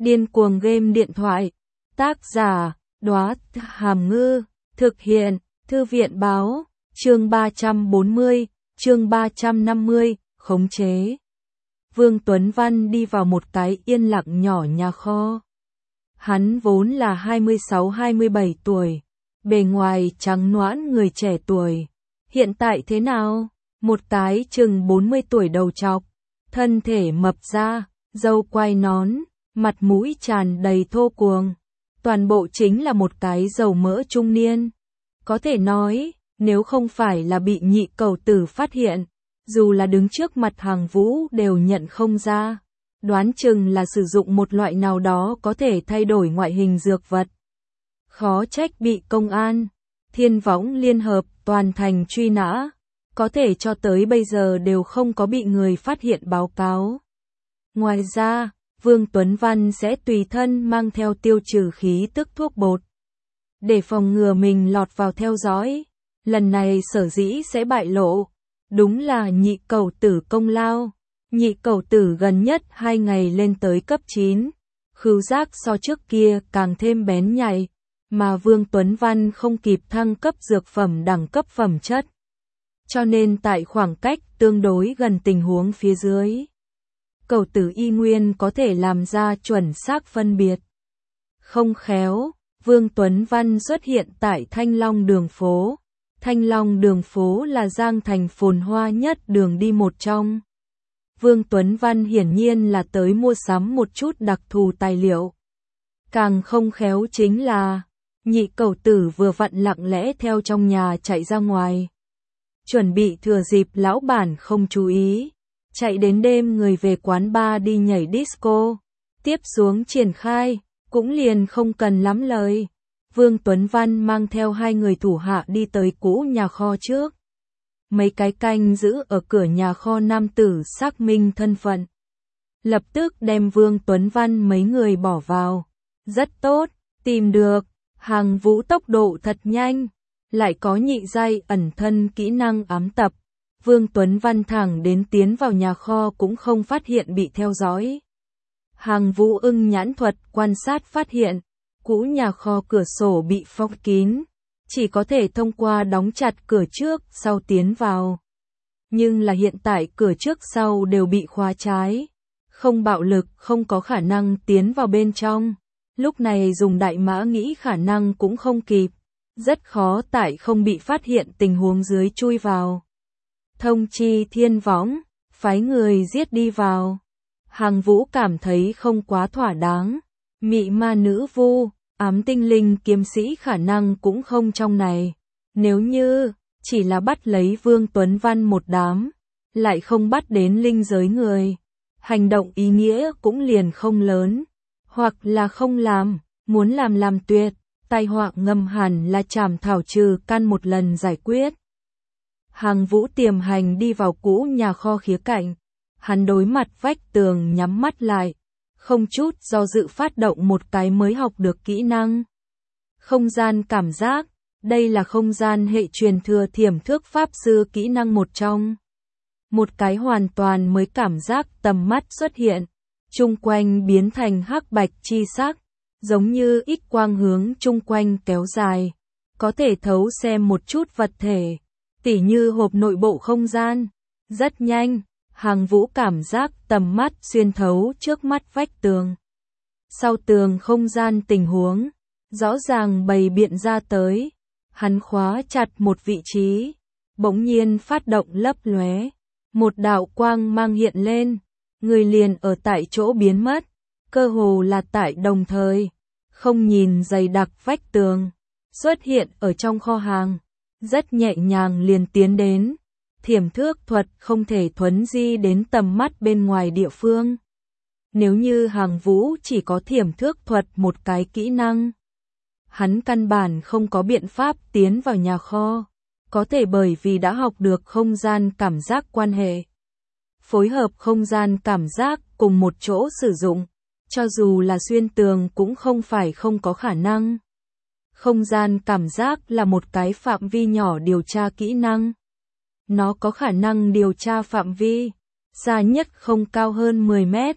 Điên cuồng game điện thoại. Tác giả, Đóa Hàm Ngư. Thực hiện, Thư viện báo. Chương 340, chương 350, khống chế. Vương Tuấn Văn đi vào một cái yên lặng nhỏ nhà kho. Hắn vốn là 26-27 tuổi, bề ngoài trắng nõn người trẻ tuổi. Hiện tại thế nào? Một cái chừng 40 tuổi đầu trọc, thân thể mập ra, râu quai nón, mặt mũi tràn đầy thô cuồng. Toàn bộ chính là một cái dầu mỡ trung niên. Có thể nói, nếu không phải là bị Nhị Cẩu Tử phát hiện, dù là đứng trước mặt Hàng Vũ đều nhận không ra. Đoán chừng là sử dụng một loại nào đó có thể thay đổi ngoại hình dược vật. Khó trách bị công an, Thiên Võng liên hợp toàn thành truy nã, có thể cho tới bây giờ đều không có bị người phát hiện báo cáo. Ngoài ra, Vương Tuấn Văn sẽ tùy thân mang theo tiêu trừ khí tức thuốc bột, để phòng ngừa mình lọt vào theo dõi. Lần này sở dĩ sẽ bại lộ, đúng là Nhị Cẩu Tử công lao. Nhị Cẩu Tử gần nhất 2 ngày lên tới cấp 9, khứu giác so trước kia càng thêm bén nhạy, mà Vương Tuấn Văn không kịp thăng cấp dược phẩm đẳng cấp phẩm chất. Cho nên tại khoảng cách tương đối gần tình huống phía dưới, Cẩu Tử y nguyên có thể làm ra chuẩn xác phân biệt. Không khéo, Vương Tuấn Văn xuất hiện tại Thanh Long đường phố. Thanh Long đường phố là Giang Thành phồn hoa nhất đường đi một trong. Vương Tuấn Văn hiển nhiên là tới mua sắm một chút đặc thù tài liệu. Càng không khéo chính là, Nhị Cẩu Tử vừa vặn lặng lẽ theo trong nhà chạy ra ngoài. Chuẩn bị thừa dịp lão bản không chú ý, chạy đến đêm người về quán bar đi nhảy disco. Tiếp xuống triển khai, cũng liền không cần lắm lời. Vương Tuấn Văn mang theo 2 người thủ hạ đi tới cũ nhà kho trước. Mấy cái canh giữ ở cửa nhà kho nam tử xác minh thân phận. Lập tức đem Vương Tuấn Văn mấy người bỏ vào. Rất tốt, tìm được. Hàng Vũ tốc độ thật nhanh, lại có nhị giai ẩn thân kỹ năng ám tập. Vương Tuấn Văn thẳng đến tiến vào nhà kho cũng không phát hiện bị theo dõi. Hàng Vũ ưng nhãn thuật quan sát phát hiện, cũ nhà kho cửa sổ bị phong kín, chỉ có thể thông qua đóng chặt cửa trước sau tiến vào. Nhưng là hiện tại cửa trước sau đều bị khóa trái, không bạo lực không có khả năng tiến vào bên trong. Lúc này dùng đại mã nghĩ khả năng cũng không kịp, rất khó tại không bị phát hiện tình huống dưới chui vào. Thông chi Thiên Võng, phái người giết đi vào. Hàng Vũ cảm thấy không quá thỏa đáng. Mị ma nữ vu, ám tinh linh kiếm sĩ khả năng cũng không trong này. Nếu như chỉ là bắt lấy Vương Tuấn Văn một đám, lại không bắt đến linh giới người, hành động ý nghĩa cũng liền không lớn. Hoặc là không làm, muốn làm tuyệt, tai họa ngầm hẳn là chảm thảo trừ căn một lần giải quyết. Hàng Vũ tiềm hành đi vào cũ nhà kho khía cạnh, hắn đối mặt vách tường nhắm mắt lại, không chút do dự phát động một cái mới học được kỹ năng. Không gian cảm giác, đây là không gian hệ truyền thừa thiểm thước pháp sư kỹ năng một trong. Một cái hoàn toàn mới cảm giác tầm mắt xuất hiện. Chung quanh biến thành hắc bạch chi sắc, giống như ít quang hướng chung quanh kéo dài, có thể thấu xem một chút vật thể, tỉ như hộp nội bộ không gian. Rất nhanh, Hàng Vũ cảm giác tầm mắt xuyên thấu trước mắt vách tường. Sau tường không gian tình huống, rõ ràng bày biện ra tới, hắn khóa chặt một vị trí, bỗng nhiên phát động lấp lóe, một đạo quang mang hiện lên. Người liền ở tại chỗ biến mất, cơ hồ là tại đồng thời, không nhìn dày đặc vách tường, xuất hiện ở trong kho hàng, rất nhẹ nhàng liền tiến đến. Thiểm thước thuật không thể thuấn di đến tầm mắt bên ngoài địa phương. Nếu như Hàng Vũ chỉ có thiểm thước thuật một cái kỹ năng, hắn căn bản không có biện pháp tiến vào nhà kho, có thể bởi vì đã học được không gian cảm giác quan hệ. Phối hợp không gian cảm giác cùng một chỗ sử dụng, cho dù là xuyên tường cũng không phải không có khả năng. Không gian cảm giác là một cái phạm vi nhỏ điều tra kỹ năng. Nó có khả năng điều tra phạm vi, xa nhất không cao hơn 10 mét,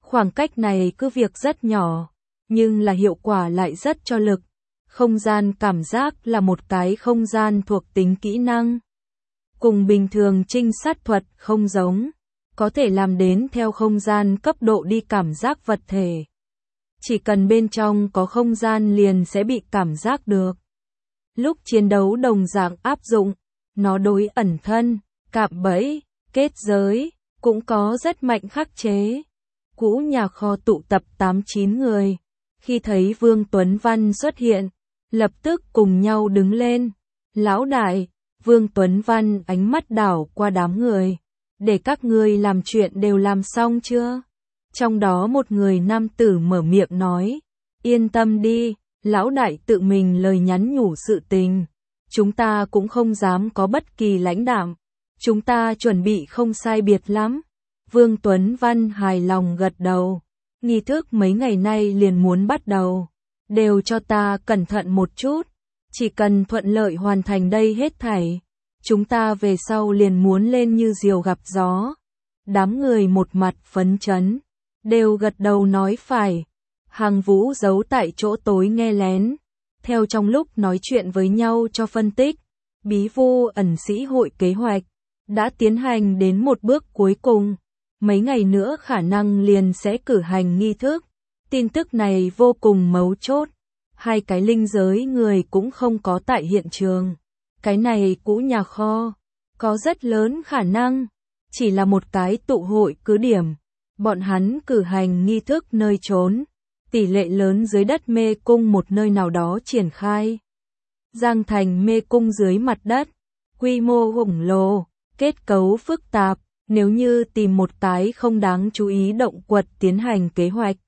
Khoảng cách này cứ việc rất nhỏ, nhưng là hiệu quả lại rất cho lực. Không gian cảm giác là một cái không gian thuộc tính kỹ năng. Cùng bình thường trinh sát thuật không giống, có thể làm đến theo không gian cấp độ đi cảm giác vật thể. Chỉ cần bên trong có không gian liền sẽ bị cảm giác được. Lúc chiến đấu đồng dạng áp dụng, nó đối ẩn thân, cạm bẫy, kết giới, cũng có rất mạnh khắc chế. Cũ nhà kho tụ tập 8-9 người, khi thấy Vương Tuấn Văn xuất hiện, lập tức cùng nhau đứng lên. Lão đại, Vương Tuấn Văn ánh mắt đảo qua đám người. Để các ngươi làm chuyện đều làm xong chưa? Trong đó một người nam tử mở miệng nói. Yên tâm đi, lão đại tự mình lời nhắn nhủ sự tình. Chúng ta cũng không dám có bất kỳ lãnh đạm. Chúng ta chuẩn bị không sai biệt lắm. Vương Tuấn Văn hài lòng gật đầu. Nghi thức mấy ngày nay liền muốn bắt đầu. Đều cho ta cẩn thận một chút. Chỉ cần thuận lợi hoàn thành đây hết thảy. Chúng ta về sau liền muốn lên như diều gặp gió. Đám người một mặt phấn chấn. Đều gật đầu nói phải. Hàng Vũ giấu tại chỗ tối nghe lén. Theo trong lúc nói chuyện với nhau cho phân tích. Bí vô ẩn sĩ hội kế hoạch. Đã tiến hành đến một bước cuối cùng. Mấy ngày nữa khả năng liền sẽ cử hành nghi thức. Tin tức này vô cùng mấu chốt. Hai cái linh giới người cũng không có tại hiện trường. Cái này cũ nhà kho. Có rất lớn khả năng. Chỉ là một cái tụ hội cứ điểm. Bọn hắn cử hành nghi thức nơi trốn. Tỷ lệ lớn dưới đất mê cung một nơi nào đó triển khai. Giang thành mê cung dưới mặt đất. Quy mô khổng lồ. Kết cấu phức tạp. Nếu như tìm một cái không đáng chú ý động quật tiến hành kế hoạch.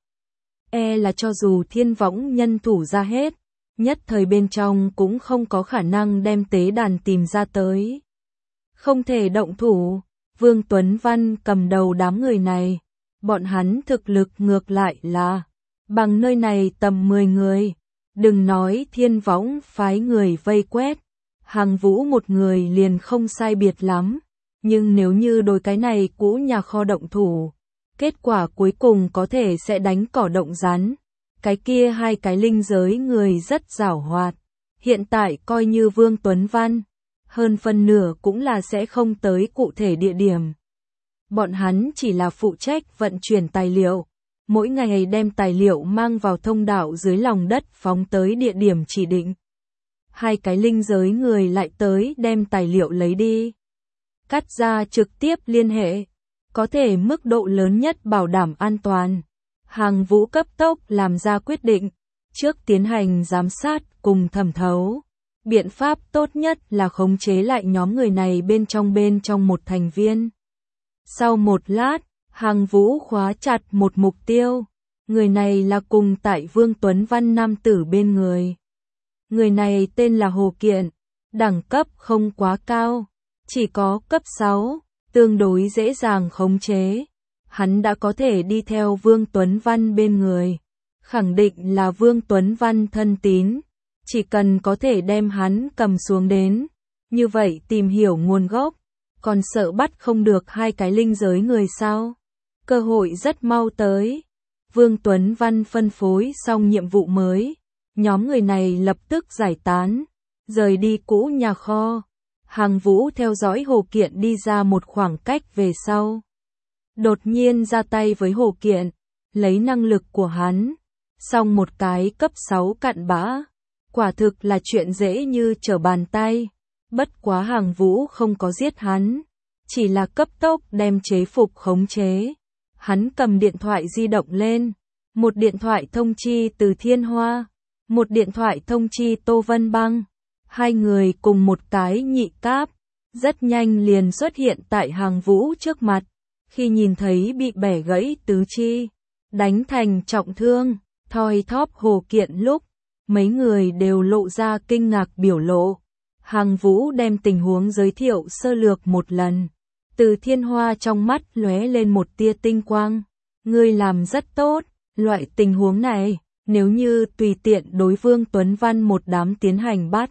Là cho dù thiên võng nhân thủ ra hết. Nhất thời bên trong cũng không có khả năng đem tế đàn tìm ra tới. Không thể động thủ. Vương Tuấn Văn cầm đầu đám người này. Bọn hắn thực lực ngược lại là bằng nơi này tầm 10 người. Đừng nói thiên võng phái người vây quét. Hàng Vũ một người liền không sai biệt lắm. Nhưng nếu như đôi cái này cũ nhà kho động thủ, kết quả cuối cùng có thể sẽ đánh cỏ động rắn. Cái kia hai cái linh giới người rất giảo hoạt. Hiện tại coi như Vương Tuấn Văn, hơn phân nửa cũng là sẽ không tới cụ thể địa điểm. Bọn hắn chỉ là phụ trách vận chuyển tài liệu. Mỗi ngày đem tài liệu mang vào thông đạo dưới lòng đất phóng tới địa điểm chỉ định. Hai cái linh giới người lại tới đem tài liệu lấy đi. Cắt ra trực tiếp liên hệ. Có thể mức độ lớn nhất bảo đảm an toàn. Hàng Vũ cấp tốc làm ra quyết định. Trước tiến hành giám sát cùng thẩm thấu. Biện pháp tốt nhất là khống chế lại nhóm người này bên trong một thành viên. Sau một lát, Hàng Vũ khóa chặt một mục tiêu. Người này là cùng tại Vương Tuấn Văn nam tử bên người. Người này tên là Hồ Kiện. Đẳng cấp không quá cao. Chỉ có cấp 6, tương đối dễ dàng khống chế. Hắn đã có thể đi theo Vương Tuấn Văn bên người. Khẳng định là Vương Tuấn Văn thân tín. Chỉ cần có thể đem hắn cầm xuống đến. Như vậy tìm hiểu nguồn gốc. Còn sợ bắt không được hai cái linh giới người sao? Cơ hội rất mau tới. Vương Tuấn Văn phân phối xong nhiệm vụ mới. Nhóm người này lập tức giải tán. Rời đi cũ nhà kho. Hàng Vũ theo dõi Hồ Kiện đi ra một khoảng cách về sau. Đột nhiên ra tay với Hồ Kiện. Lấy năng lực của hắn. Xong một cái cấp 6 cặn bã. Quả thực là chuyện dễ như trở bàn tay. Bất quá Hàng Vũ không có giết hắn. Chỉ là cấp tốc đem chế phục khống chế. Hắn cầm điện thoại di động lên. Một điện thoại thông chi từ Thiên Hoa. Một điện thoại thông chi Tô Vân Băng. Hai người cùng một cái nhị cáp. Rất nhanh liền xuất hiện tại Hàng Vũ trước mặt. Khi nhìn thấy bị bẻ gãy tứ chi. Đánh thành trọng thương. Thoi thóp Hồ Kiện lúc. Mấy người đều lộ ra kinh ngạc biểu lộ. Hàng Vũ đem tình huống giới thiệu sơ lược một lần. Từ Thiên Hoa trong mắt lóe lên một tia tinh quang. Ngươi làm rất tốt. Loại tình huống này, nếu như tùy tiện đối Vương Tuấn Văn một đám tiến hành bắt.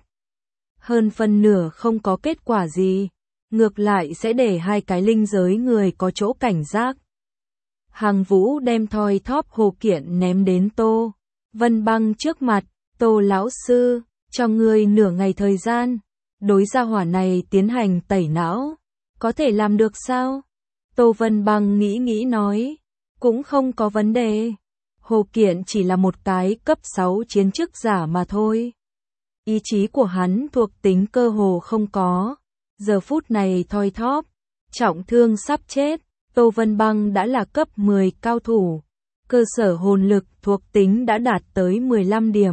Hơn phân nửa không có kết quả gì. Ngược lại sẽ để hai cái linh giới người có chỗ cảnh giác. Hàng Vũ đem thoi thóp hồ kiện ném đến Tô Vân Băng trước mặt. Tô lão sư, cho ngươi nửa ngày thời gian, đối gia hỏa này tiến hành tẩy não. Có thể làm được sao? Tô Vân Băng nghĩ nói, cũng không có vấn đề. Hồ Kiện chỉ là một cái cấp 6 chiến chức giả mà thôi. Ý chí của hắn thuộc tính cơ hồ không có. Giờ phút này thoi thóp, trọng thương sắp chết. Tô Vân Băng đã là cấp 10 cao thủ. Cơ sở hồn lực thuộc tính đã đạt tới 15 điểm.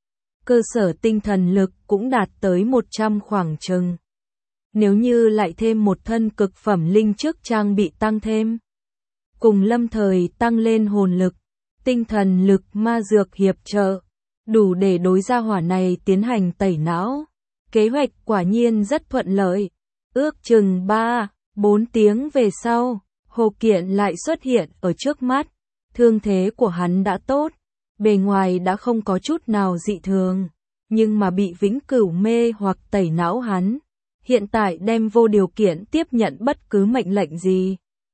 Cơ sở tinh thần lực cũng đạt tới 100 khoảng chừng. Nếu như lại thêm một thân cực phẩm linh chức trang bị tăng thêm, cùng lâm thời tăng lên hồn lực, tinh thần lực ma dược hiệp trợ, đủ để đối gia hỏa này tiến hành tẩy não. Kế hoạch quả nhiên rất thuận lợi. Ước chừng 3-4 tiếng về sau, Hồ Kiện lại xuất hiện ở trước mắt. Thương thế của hắn đã tốt, bề ngoài đã không có chút nào dị thường, nhưng mà bị vĩnh cửu mê hoặc tẩy não hắn, hiện tại đem vô điều kiện tiếp nhận bất cứ mệnh lệnh gì.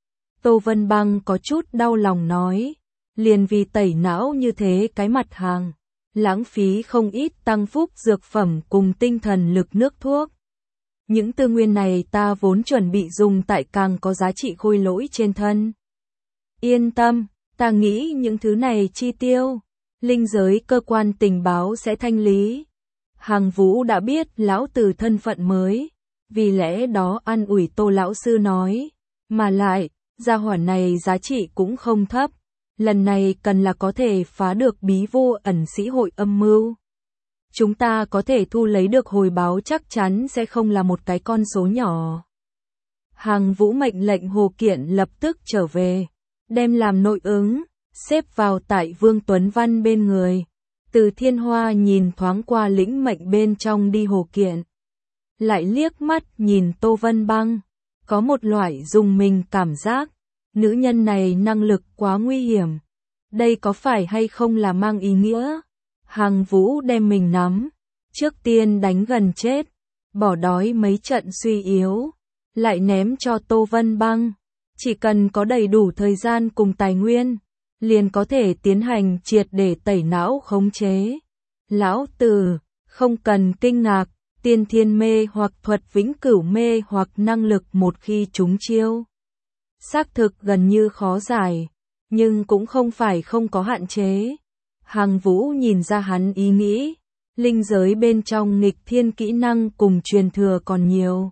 Tô Vân Băng có chút đau lòng nói, liền vì tẩy não như thế cái mặt hàng, lãng phí không ít tăng phúc dược phẩm cùng tinh thần lực nước thuốc. Những tư nguyên này ta vốn chuẩn bị dùng tại càng có giá trị khôi lỗi trên thân. Yên tâm, ta nghĩ những thứ này chi tiêu, linh giới cơ quan tình báo sẽ thanh lý. Hàng Vũ đã biết lão tử thân phận mới, vì lẽ đó an ủi Tô lão sư nói, mà lại, gia hỏa này giá trị cũng không thấp, lần này cần là có thể phá được bí vô ẩn sĩ hội âm mưu. Chúng ta có thể thu lấy được hồi báo chắc chắn sẽ không là một cái con số nhỏ. Hàng Vũ mệnh lệnh Hồ Kiện lập tức trở về, đem làm nội ứng, xếp vào tại Vương Tuấn Văn bên người. Từ Thiên Hoa nhìn thoáng qua lĩnh mệnh bên trong đi Hồ Kiện, lại liếc mắt nhìn Tô Vân Băng, có một loại dùng mình cảm giác, nữ nhân này năng lực quá nguy hiểm. Đây có phải hay không là mang ý nghĩa? Hàng Vũ đem mình nắm, trước tiên đánh gần chết, bỏ đói mấy trận suy yếu, lại ném cho Tô Vân Băng. Chỉ cần có đầy đủ thời gian cùng tài nguyên, liền có thể tiến hành triệt để tẩy não khống chế. Lão tử, không cần kinh ngạc, tiên thiên mê hoặc thuật vĩnh cửu mê hoặc năng lực một khi trúng chiêu. Xác thực gần như khó giải, nhưng cũng không phải không có hạn chế. Hàng Vũ nhìn ra hắn ý nghĩ, linh giới bên trong nghịch thiên kỹ năng cùng truyền thừa còn nhiều.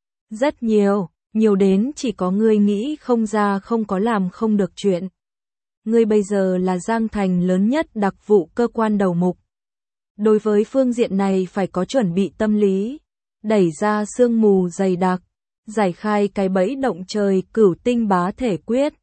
Rất nhiều, nhiều đến chỉ có ngươi nghĩ không ra không có làm không được chuyện. Ngươi bây giờ là Giang Thành lớn nhất đặc vụ cơ quan đầu mục. Đối với phương diện này phải có chuẩn bị tâm lý, đẩy ra sương mù dày đặc, giải khai cái bẫy động trời cửu tinh bá thể quyết,